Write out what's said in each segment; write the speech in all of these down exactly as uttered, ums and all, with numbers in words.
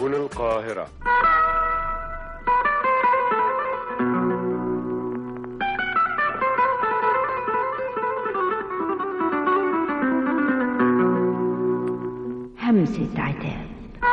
سبل القاهرة. همسة عتاب.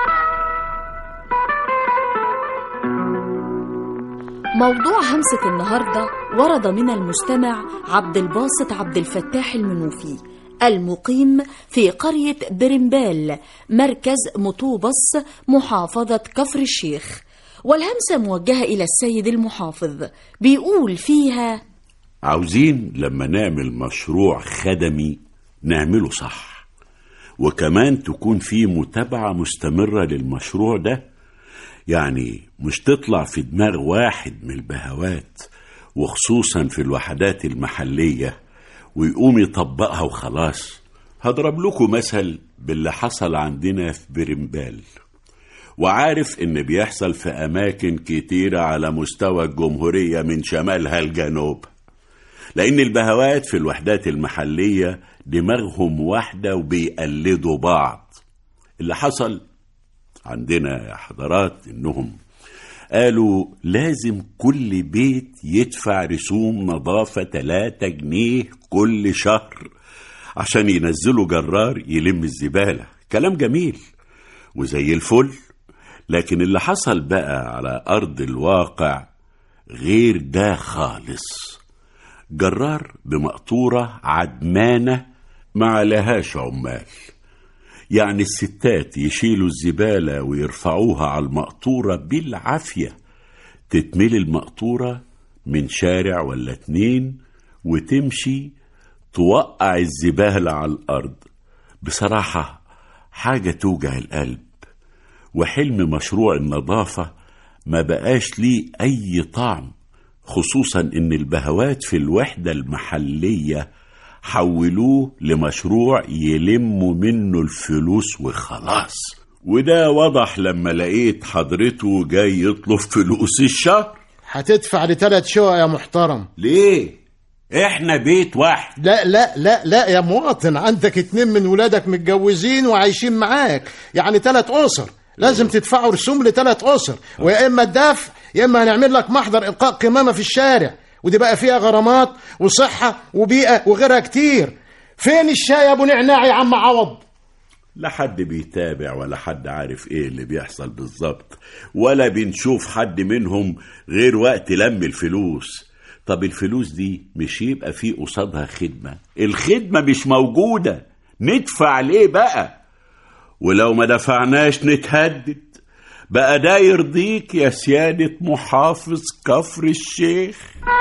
موضوع همسة النهاردة ورد من المستمع عبد الباسط عبد الفتاح المنوفي المقيم في قرية برمبال مركز مطوبس محافظة كفر الشيخ، والهمسة موجهة إلى السيد المحافظ. بيقول فيها: عاوزين لما نعمل مشروع خدمي نعمله صح، وكمان تكون فيه متابعة مستمرة للمشروع ده، يعني مش تطلع في دماغ واحد من البهوات وخصوصا في الوحدات المحلية ويقوم يطبقها وخلاص. هضرب لكم مثل باللي حصل عندنا في برمبال، وعارف ان بيحصل في اماكن كتيرة على مستوى الجمهورية من شمالها الجنوب، لان البهوات في الوحدات المحلية دماغهم واحدة وبيقلدوا بعض. اللي حصل عندنا يا حضرات انهم قالوا لازم كل بيت يدفع رسوم نظافة تلاتة جنيه كل شهر عشان ينزلوا جرار يلم الزبالة. كلام جميل وزي الفل، لكن اللي حصل بقى على أرض الواقع غير ده خالص. جرار بمقطورة عدمانة ما لهاش عمال، يعني الستات يشيلوا الزبالة ويرفعوها على المقطورة بالعافية، تتملي المقطورة من شارع ولا اتنين وتمشي توقع الزبالة على الأرض. بصراحة حاجة توجع القلب، وحلم مشروع النظافة ما بقاش ليه أي طعم، خصوصا إن البهوات في الوحدة المحلية حولوه لمشروع يلموا منه الفلوس وخلاص. وده وضح لما لقيت حضرته جاي يطلب فلوس الشهر. هتدفع لثلاث شقق يا محترم. ليه؟ احنا بيت واحد. لا لا لا لا يا مواطن، عندك اتنين من ولادك متجوزين وعايشين معاك، يعني ثلاث أسر، لازم تدفعوا رسوم لثلاث أسر، ويا إما الدفع يا إما هنعمل لك محضر إلقاء قمامة في الشارع، ودي بقى فيها غرامات وصحة وبيئة وغيرها كتير. فين الشاي يا ابو نعناع يا عم عوض؟ لا حد بيتابع ولا حد عارف ايه اللي بيحصل بالظبط، ولا بنشوف حد منهم غير وقت لم الفلوس. طب الفلوس دي مش يبقى فيه قصادها خدمة؟ الخدمة مش موجودة، ندفع ليه بقى؟ ولو ما دفعناش نتهدد. بقى ده يرضيك يا سيادة محافظ كفر الشيخ؟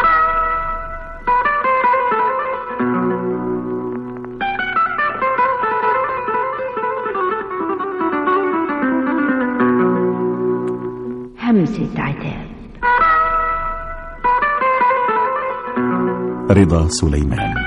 همسة عتاب. رضا سليمان.